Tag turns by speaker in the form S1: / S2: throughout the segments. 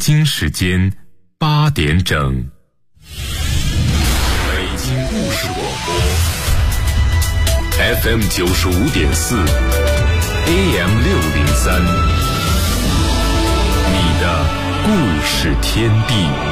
S1: 京时间8点整。北京故事广播 FM 95.4 AM 603，你的故事天地。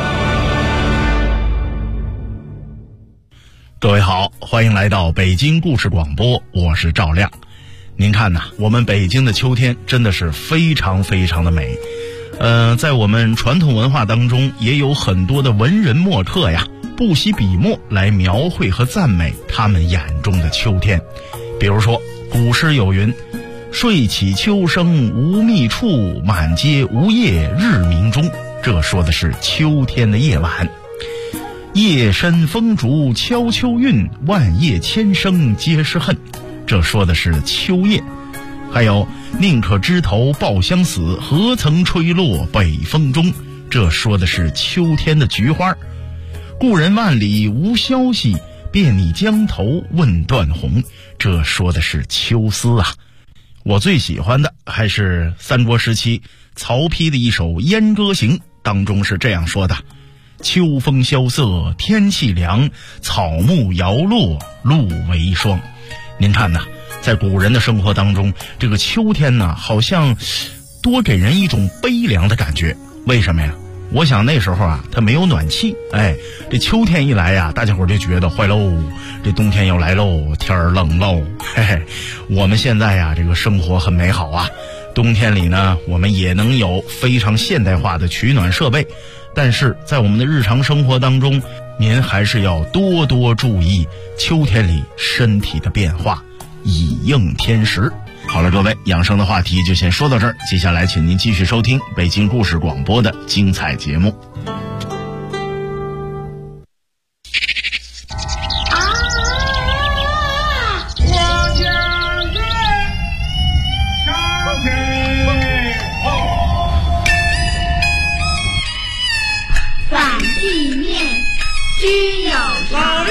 S2: 各位好，欢迎来到北京故事广播，我是赵亮。您看呐，我们北京的秋天真的是非常非常的美。在我们传统文化当中，也有很多的文人墨客呀，不惜笔墨来描绘和赞美他们眼中的秋天。比如说，古诗有云：“睡起秋声无觅处，满街无叶日明中。”这说的是秋天的夜晚。夜深风竹敲秋韵，万叶千声皆是恨。这说的是秋夜。还有宁可枝头抱香死，何曾吹落北风中。这说的是秋天的菊花。故人万里无消息，便拟江头问断鸿。这说的是秋思啊。我最喜欢的还是三国时期曹丕的一首《燕歌行》，当中是这样说的：秋风萧瑟天气凉，草木摇落露为霜。您看呐，在古人的生活当中，这个秋天呢，好像多给人一种悲凉的感觉。为什么呀？我想那时候啊，它没有暖气，这秋天一来呀，大家伙就觉得坏喽，这冬天要来喽，天儿冷喽。我们现在呀，这个生活很美好啊，冬天里呢，我们也能有非常现代化的取暖设备，但是在我们的日常生活当中，您还是要多多注意秋天里身体的变化，以应天时。好了，各位，养生的话题就先说到这儿，接下来请您继续收听北京故事广播的精彩节目。
S3: 反地面居有常。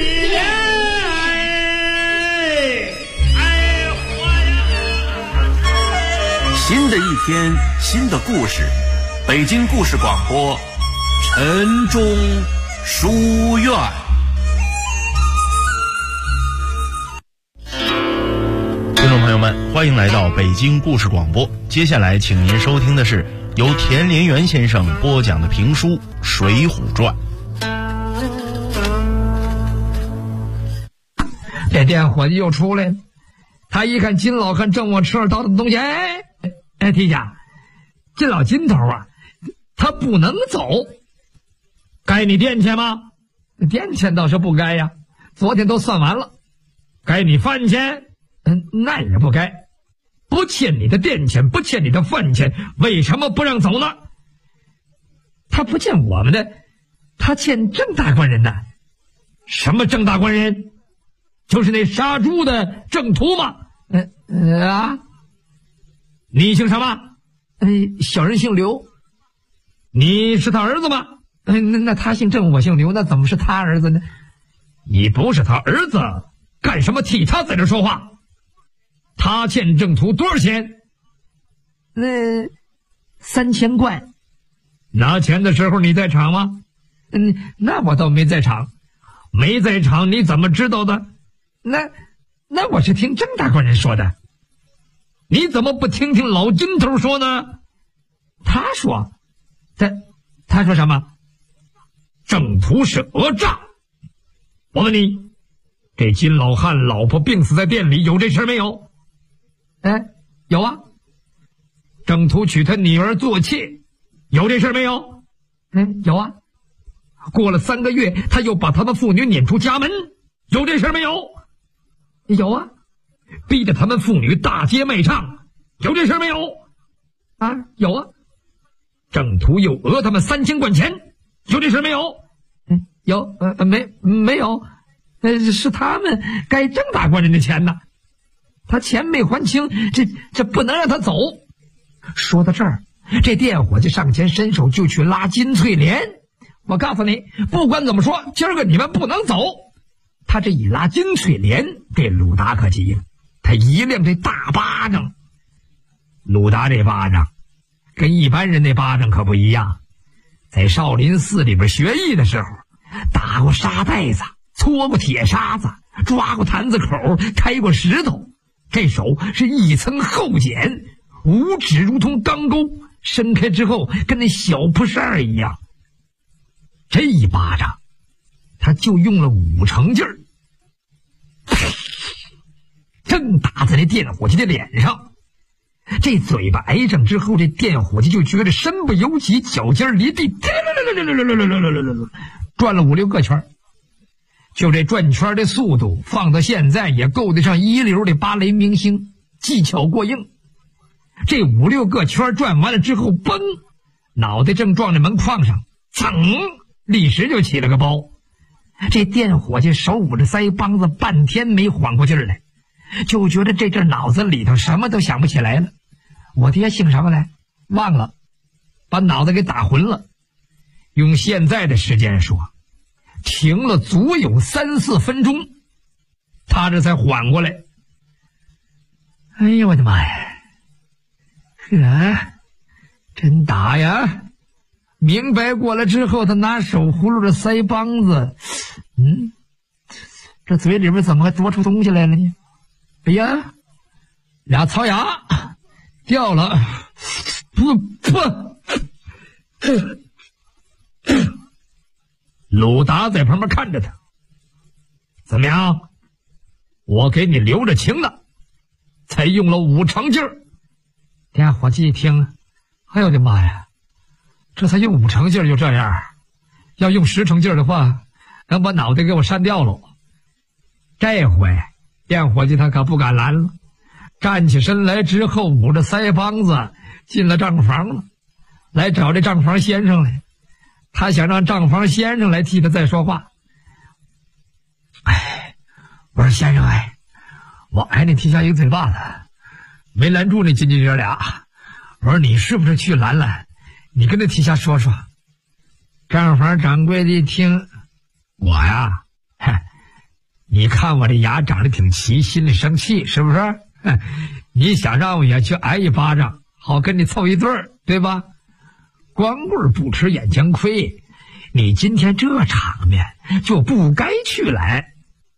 S4: 新的一天，新的故事，北京故事广播，晨钟书院。
S2: 听众朋友们，欢迎来到北京故事广播。接下来请您收听的是由田连元先生播讲的评书《水浒传》。
S5: 这店伙计又出来了，他一看金老汉正往车上倒腾东西，提家，这老金头啊，他不能走。该你店钱吗？店钱倒是不该呀，昨天都算完了。该你饭钱？那也不该。不欠你的店钱，不欠你的饭钱，为什么不让走呢？他不欠我们的，他欠郑大官人的。什么郑大官人？就是那杀猪的郑屠吗？你姓什么？小人姓刘。你是他儿子吗？那他姓郑，我姓刘，那怎么是他儿子呢？你不是他儿子，干什么替他在这说话？他欠郑屠多少钱？3000块。拿钱的时候你在场吗？那我倒没在场。没在场你怎么知道的？那我是听郑大官人说的。你怎么不听听老金头说呢？他说什么？郑屠是讹诈。我问你，这金老汉老婆病死在店里，有这事没有？有啊。郑屠娶他女儿做妾，有这事没有？有啊。过了3个月，他又把他们父女撵出家门，有这事没有？有啊。逼着他们妇女大街卖唱，有这事没有？有啊。郑屠又讹他们3000块钱，有这事没有？有。没有。是他们该郑大官人的钱呢，他钱没还清，这不能让他走。说到这儿，这店伙计上前伸手就去拉金翠莲。我告诉你，不管怎么说，今儿个你们不能走。他这一拉金翠莲，这鲁达可急了，他一亮这大巴掌。鲁达这巴掌跟一般人那巴掌可不一样， 在少林寺里边学艺的时候，打过沙袋子，搓过铁沙子，抓过坛子口，开过石头。这手是一层厚茧，五指如同钢钩，伸开之后跟那小蒲扇一样。这一巴掌他就用了5成劲儿，正打在那电伙计的脸上。这嘴巴挨上之后，这电伙计就觉得身不由己，脚尖离地，转了5、6个圈。就这转圈的速度放到现在也够得上一流的芭蕾明星，技巧过硬。这5、6个圈转完了之后，嘣，脑袋正撞在门框上，噌，立时就起了个包。这电伙计手捂着腮帮子，半天没缓过劲儿来，就觉得这阵脑子里头什么都想不起来了。我爹姓什么来？忘了，把脑子给打昏了。用现在的时间说，停了足有3、4分钟，他这才缓过来。哎呀，我的妈呀！真打呀！明白过来之后，他拿手葫芦着腮帮子，这嘴里边怎么还多出东西来了呢？哎呀，俩槽牙掉了！鲁达在旁边看着他，怎么样？我给你留着情了，才用了5成劲儿。电伙计一听，哎呦我的妈呀！这才用5成劲儿就这样，要用10成劲儿的话，能把脑袋给我扇掉了。这回电伙计他可不敢拦了，站起身来之后，捂着腮帮子进了账房了，来找这账房先生来。他想让账房先生来替他再说话。我说先生，我挨你踢下一个嘴巴子，没拦住那金鸡爷俩。我说你是不是去拦拦？你跟那提下说说。账房掌柜的一听，我呀，你看我这牙长得挺齐，心里生气是不是？你想让我也去挨一巴掌，好跟你凑一对儿，对吧？光棍不吃眼前亏，你今天这场面就不该去拦。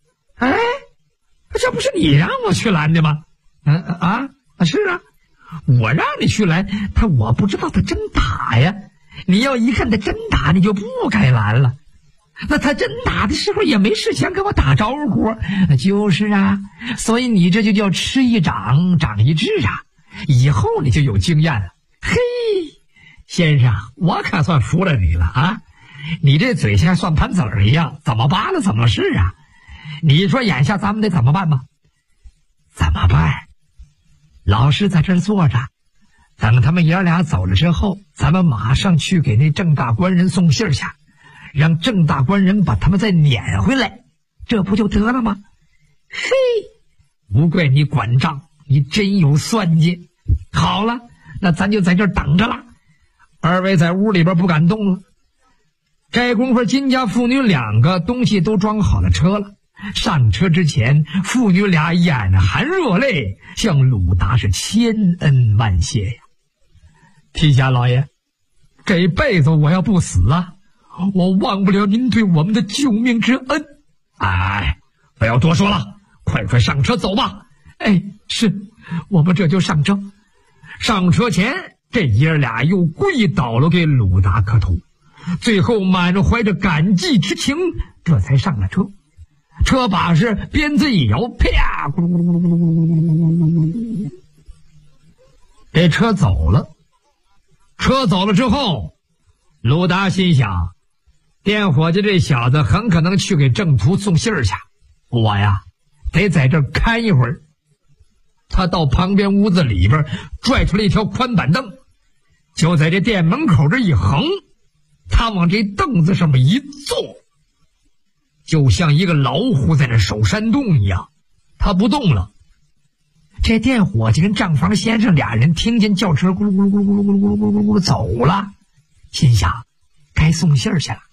S5: 这不是你让我去拦的吗？是啊，我让你去拦他，我不知道他真打呀。你要一看他真打，你就不该拦了。那他真打的时候也没事先跟我打招呼。就是啊，所以你这就叫吃一掌长一智啊，以后你就有经验了。嘿，先生，我可算服了你了啊！你这嘴像算盘子儿一样，怎么扒拉怎么是啊？你说眼下咱们得怎么办吧？怎么办？老师在这儿坐着，等他们爷俩走了之后，咱们马上去给那郑大官人送信去，让郑大官人把他们再撵回来，这不就得了吗？嘿，不怪你管账，你真有算计。好了，那咱就在这儿等着了。二位在屋里边不敢动了。这功夫金家父女2个东西都装好了车了。上车之前，父女俩眼含热泪，向鲁达是千恩万谢呀。提辖老爷，这辈子我要不死啊，我忘不了您对我们的救命之恩。不要多说了，快上车走吧。是，我们这就上车。上车前，这爷俩又跪倒了给鲁达磕头，最后满怀着感激之情，这才上了车。车把是鞭子一摇，啪，咕噜咕噜咕噜咕噜咕噜，这车走了。车走了之后，鲁达心想，电伙计这小子很可能去给郑屠送信儿去，我呀得在这儿看一会儿。他到旁边屋子里边拽出了一条宽板凳，就在这店门口这一横，他往这凳子上面一坐，就像一个老虎在那守山洞一样，他不动了。这店伙计跟账房先生俩人听见轿车咕噜咕噜咕噜咕噜咕噜咕噜咕噜咕噜走了，心想该送信儿去了。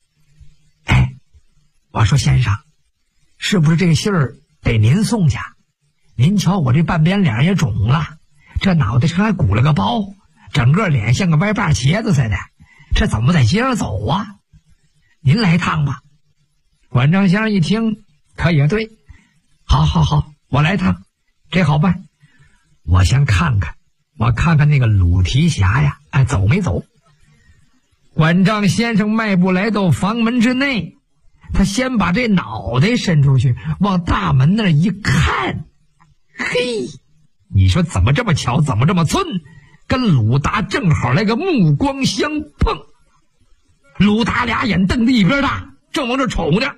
S5: 我说先生，是不是这个信儿得您送去？您瞧我这半边脸也肿了，这脑袋上还鼓了个包，整个脸像个歪把茄子似的。 这怎么在街上走啊？您来一趟吧。馆长先生一听，他也对，好，我来一趟，这好办。我先看看那个鲁提辖呀，走没走？馆长先生迈步来到房门之内，他先把这脑袋伸出去，往大门那儿一看，嘿，你说怎么这么巧，怎么这么寸？跟鲁达正好来个目光相碰。鲁达俩眼瞪得一边大，正往这瞅呢。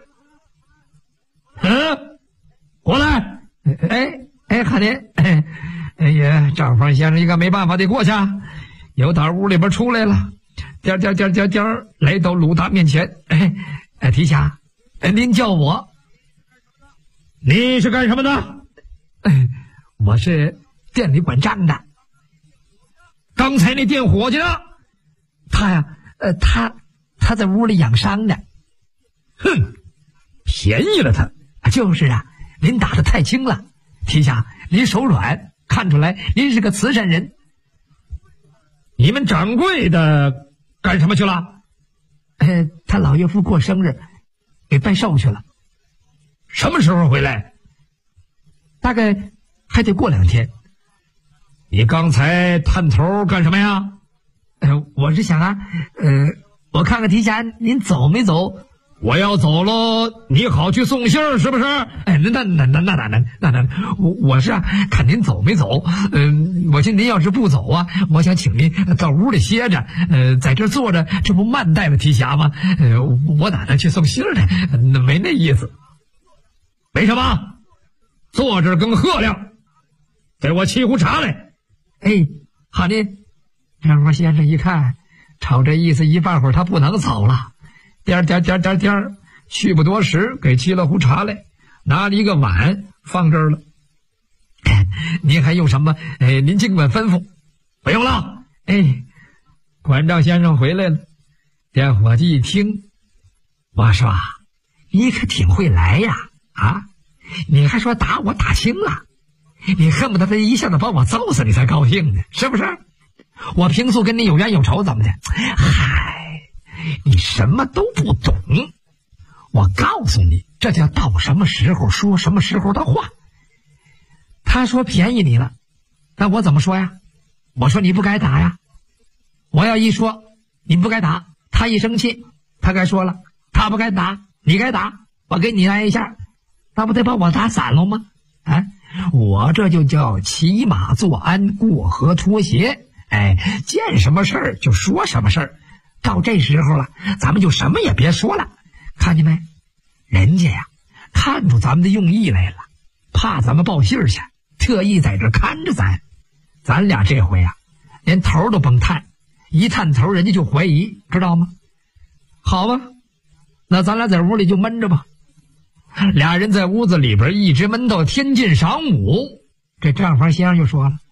S5: 过来！看您，哎呀，账房先生应该没办法，得过去啊。由打屋里边出来了，颠来到鲁达面前。提辖，您叫我？你是干什么的？我是店里管账的。刚才那店伙计呢？他呀，他在屋里养伤呢。哼，便宜了他。就是啊，您打得太轻了，提辖，您手软，看出来您是个慈善人。你们掌柜的干什么去了？他老岳父过生日，给拜寿去了。什么时候回来？大概还得过2天。你刚才探头干什么呀？我是想啊，我看看提辖您走没走？我要走喽，你好去送信儿，是不是？那能，我是啊，看您走没走。我寻您要是不走啊，我想请您到屋里歇着，在这坐着，这不慢待了提辖吗？我哪能去送信儿呢？没那意思。没什么，坐这儿更喝亮，给我沏壶茶来。好的。张花先生一看，瞅这意思，一半会儿他不能走了。颠去不多时，给沏了壶茶来，拿了一个碗放这儿了。您还用什么？您尽管吩咐。不用了。馆长先生回来了。店伙计一听，我说你可挺会来呀！你还说打我打轻了，你恨不得他一下子把我揍死你才高兴呢，是不是？我平素跟你有冤有仇怎么的？嗨，你什么都不懂。我告诉你，这叫到什么时候说什么时候的话。他说便宜你了，那我怎么说呀？我说你不该打呀。我要一说你不该打，他一生气，他该说了，他不该打，你该打，我给你来一下，那不得把我打散了吗？我这就叫骑马坐鞍，过河脱鞋。见什么事儿就说什么事儿。到这时候了，咱们就什么也别说了。看见没？人家呀，看出咱们的用意来了，怕咱们报信去，特意在这看着咱。咱俩这回呀，连头都甭探，一探头人家就怀疑，知道吗？好吧，那咱俩在屋里就闷着吧。俩人在屋子里边一直闷到天近晌午。这账房先生就说了：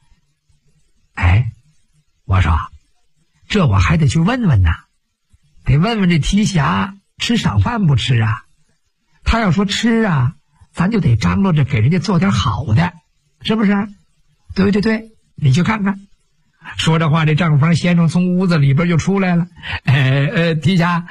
S5: 我说这我还得去问问呢，得问问这提辖吃晌饭不吃啊？他要说吃啊，咱就得张罗着给人家做点好的，是不是？对，你去看看。说这话，这账房先生从屋子里边就出来了。提辖，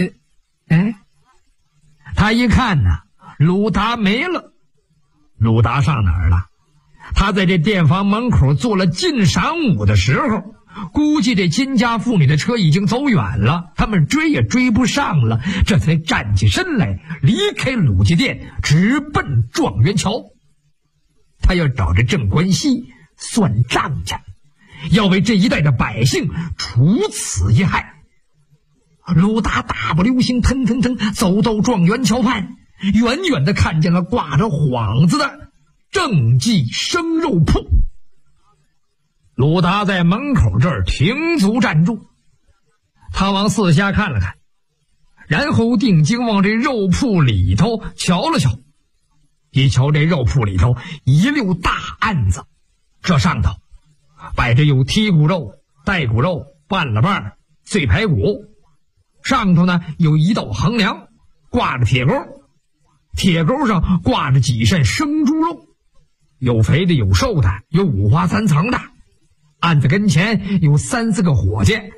S5: 他一看呢，鲁达没了。鲁达上哪儿了？他在这店房门口坐了近晌午的时候，估计这金家妇女的车已经走远了，他们追也追不上了，这才站起身来，离开鲁家店，直奔状元桥。他要找这郑关西算账去，要为这一带的百姓除此一害。鲁达大步流星，腾走到状元桥畔，远远的看见了挂着幌子的郑记生肉铺。鲁达在门口这儿停足站住，他往四下看了看，然后定睛往这肉铺里头瞧了瞧。一瞧这肉铺里头一溜大案子，这上头摆着有剔骨肉、带骨肉、半了瓣、碎排骨，上头呢有一道横梁，挂着铁钩，铁钩上挂着几扇生猪肉，有肥的有瘦的，有五花三层的。案子跟前有3-4个伙计，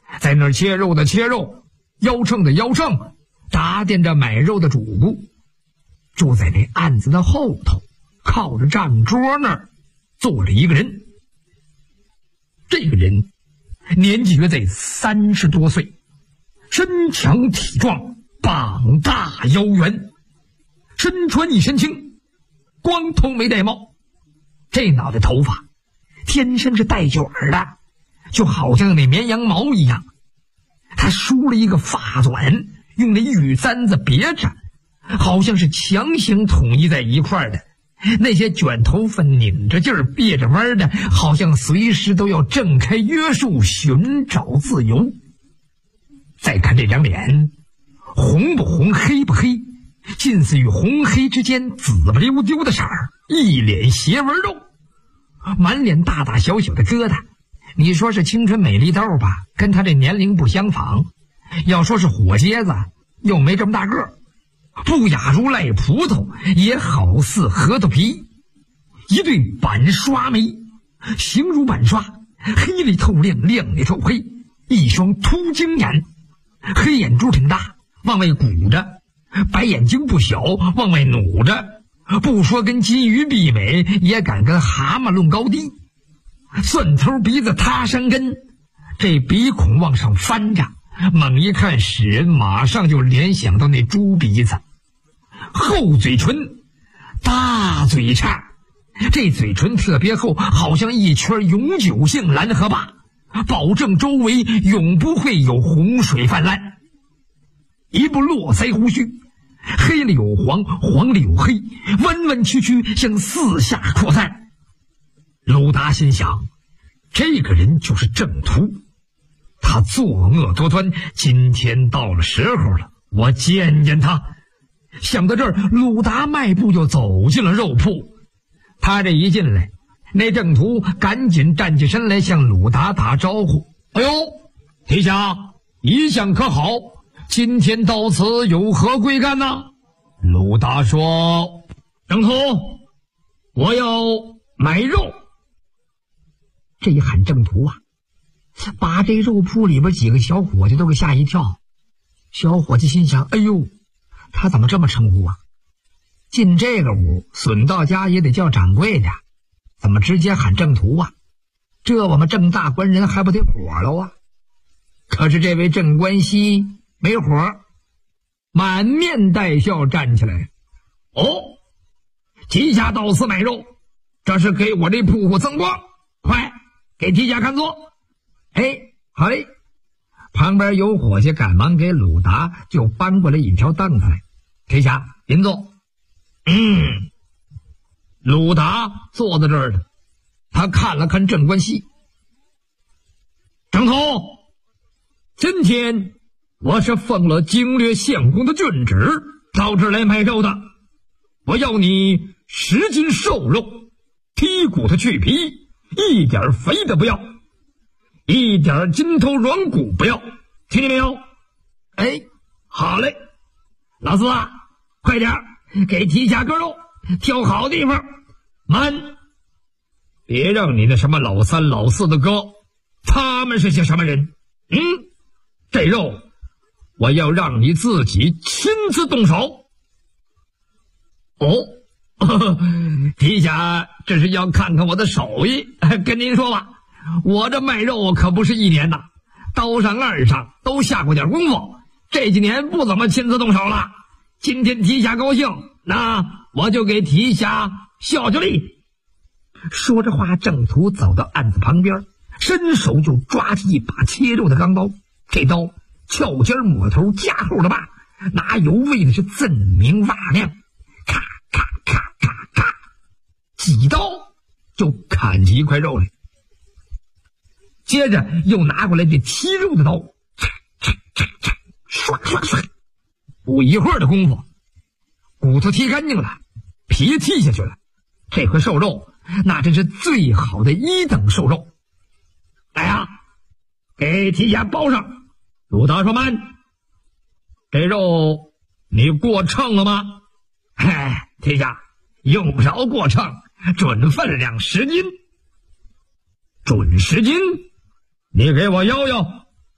S5: 在那儿切肉的切肉，腰秤的腰秤，打点着买肉的主顾。住在那案子的后头，靠着站桌那儿坐着一个人。这个人年纪约在30多岁，身强体壮，膀大腰圆，身穿一身青，光头没戴帽。这脑袋头发天生是带卷的，就好像那绵羊毛一样。他梳了一个发卷，用那玉簪子别着，好像是强行统一在一块儿的。那些卷头发拧着劲儿别着弯的，好像随时都要挣开约束，寻找自由。再看这张脸，红不红，黑不黑，近似于红黑之间紫不溜丢的色儿，一脸斜纹肉，满脸大大小小的疙瘩。你说是青春美丽豆吧，跟他这年龄不相仿；要说是火疖子，又没这么大个儿。不亚如赖葡萄，也好似核桃皮。一对板刷眉，形如板刷，黑里透亮，亮里透黑。一双凸睛眼，黑眼珠挺大，往外鼓着，白眼睛不小，往外努着。不说跟金鱼媲美，也敢跟蛤蟆论高低。蒜头鼻子塌山根，这鼻孔往上翻着，猛一看使人马上就联想到那猪鼻子。厚嘴唇，大嘴叉，这嘴唇特别厚，好像一圈永久性蓝河坝，保证周围永不会有洪水泛滥。一部络腮胡须，黑里有黄，黄里有黑，弯弯曲曲向四下扩散。鲁达心想，这个人就是郑屠，他作恶多端，今天到了时候了，我见见他。想到这儿，鲁达迈步就走进了肉铺。他这一进来，那郑屠赶紧站起身来向鲁达打招呼：“哎呦，提辖一向可好？今天到此有何贵干呢？”鲁达说：“郑屠，我要买肉。”这一喊郑屠啊，把这肉铺里边几个小伙计都给吓一跳。小伙计心想：哎呦，他怎么这么称呼啊？进这个屋，损到家也得叫掌柜的，怎么直接喊郑屠啊？这我们郑大官人还不得火了啊？可是这位郑关西没火，满面带笑站起来：“哦，提辖到此买肉，这是给我这铺户增光，快给提辖看座。”哎，好嘞。旁边有伙计赶忙给鲁达就搬过来一条凳子来：“提辖您坐。”鲁达坐在这儿了，他看了看郑关西：“郑屠，今天我是奉了经略相公的郡旨到这儿来买肉的，我要你10斤瘦肉，剔骨头去皮，一点肥的不要，一点筋头软骨不要，听见没有？”“哎，好嘞。老四啊，快点给提辖割肉，挑好地方，慢，别让你那什么老三老四的割，他们是些什么人？这肉我要让你自己亲自动手。”“哦，提辖这是要看看我的手艺。跟您说吧，我这卖肉可不是1年呐，刀上岸上都下过点功夫，这几年不怎么亲自动手了。今天提辖高兴，那我就给提辖效效力。”说着话，郑屠走到案子旁边，伸手就抓起一把切肉的钢刀。这刀翘尖抹头，加厚的把，拿油喂的是锃明瓦亮，咔咔咔咔咔，几刀就砍起一块肉来。接着又拿过来这剔肉的刀，唰唰唰，不一会儿的功夫，骨头剔干净了，皮剔下去了。这块瘦肉那真是最好的1等瘦肉。来呀，给提辖包上。鲁达说：“慢，这肉你过秤了吗？”“嗨，提辖用不着过秤，准分量10斤。”“准10斤？你给我摇摇，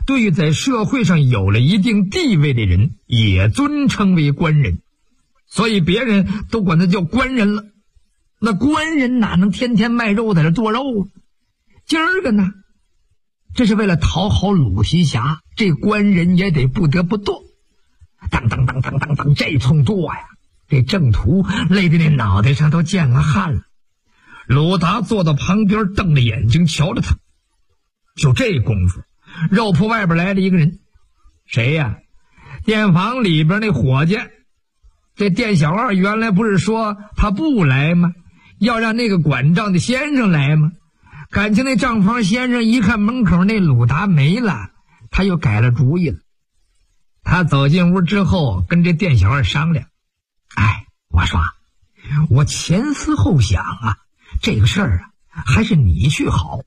S5: 对于在社会上有了一定地位的人也尊称为官人，所以别人都管他叫官人了。那官人哪能天天卖肉在这剁肉啊？今儿个呢，这是为了讨好鲁西霞，这官人也得不得不剁。当当当当当当，这通剁呀，这郑屠累得那脑袋上都见了汗了。鲁达坐到旁边，瞪着眼睛瞧着他。就这功夫，肉铺外边来了一个人。谁呀？店房里边那伙计。这店小二原来不是说他不来吗？要让那个管账的先生来吗？感情那账房先生一看门口那鲁达没了，他又改了主意了。他走进屋之后跟这店小二商量，我说我前思后想啊，这个事儿啊还是你去好。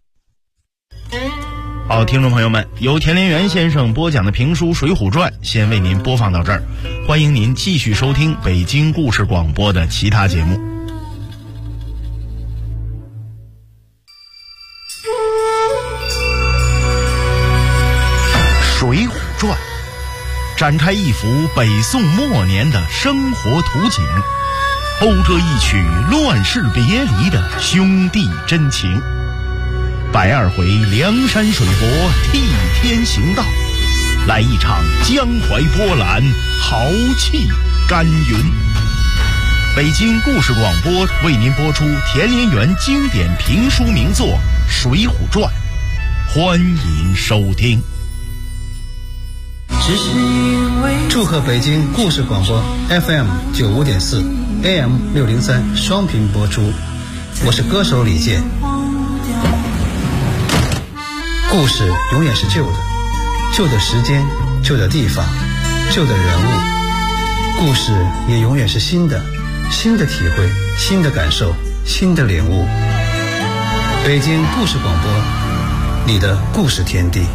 S2: 好，听众朋友们，由田连元先生播讲的评书《水浒传》先为您播放到这儿，欢迎您继续收听北京故事广播的其他节目。《水浒传》展开一幅北宋末年的生活图景，勾着一曲乱世别离的兄弟真情。120回梁山水泊替天行道，来一场江淮波澜，豪气干云。北京故事广播为您播出田连元经典评书名作《水浒传》，欢迎收听。
S6: 祝贺北京故事广播 FM 95.4 AM 603双频播出，我是歌手李健。故事永远是旧的，旧的时间，旧的地方，旧的人物。故事也永远是新的，新的体会，新的感受，新的领悟。北京故事广播，你的故事天地。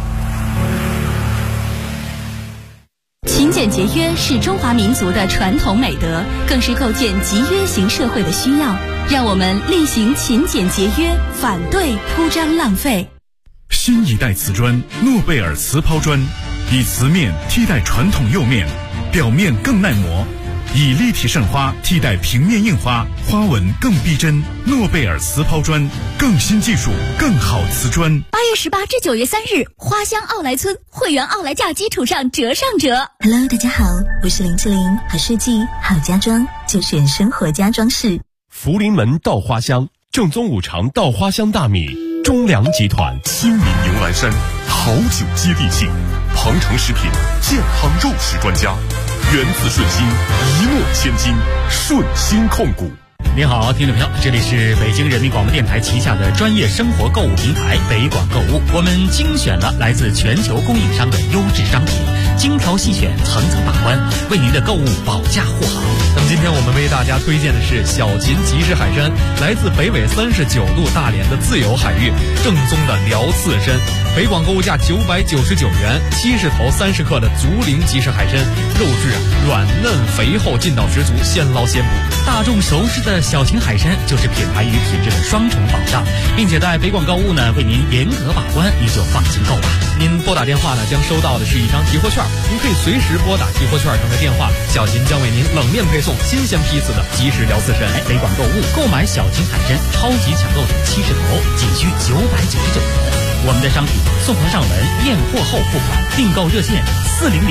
S7: 勤俭节约是中华民族的传统美德，更是构建集约型社会的需要。让我们厉行勤俭节约，反对铺张浪费。
S1: 新一代瓷砖诺贝尔瓷抛砖，以瓷面替代传统釉面，表面更耐磨，以立体渗花替代平面印花，花纹更逼真。诺贝尔瓷抛砖，更新技术，更好瓷砖。
S7: 8月18至9月3日，花乡奥莱村会员奥莱价基础上折上折。
S8: Hello， 大家好，我是林志玲，好设计好家装就选生活家装饰。
S1: 福临门稻花香，正宗五常稻花香大米，中粮集团亲民牛栏山，好酒接地气，鹏程食品健康肉食专家，源自顺心，一诺千金，顺心控股。
S9: 您好，听众朋友，这里是北京人民广播电台旗下的专业生活购物平台北广购物。我们精选了来自全球供应商的优质商品，精挑细选，层层把关，为您的购物保驾护航。
S10: 那么今天我们为大家推荐的是小秦集市海参，来自北纬39度大连的自由海域，正宗的辽刺参。北广购物价999元，70头30克的竹林集市海参，肉质软嫩肥厚，劲道十足，现捞现补。
S9: 大众熟知的小秦海参就是品牌与品质的双重保障，并且在北广购物呢为您严格把关，您就放心购吧。
S10: 您拨打电话呢将收到的是一张提货券，您可以随时拨打提货券上的电话，小秦将为您冷面配送新鲜批次的即食辽刺参。
S9: 北广购物购买小秦海参超级抢购70头，仅需999元。我们的商品送货上门，验货后付款，订购热线400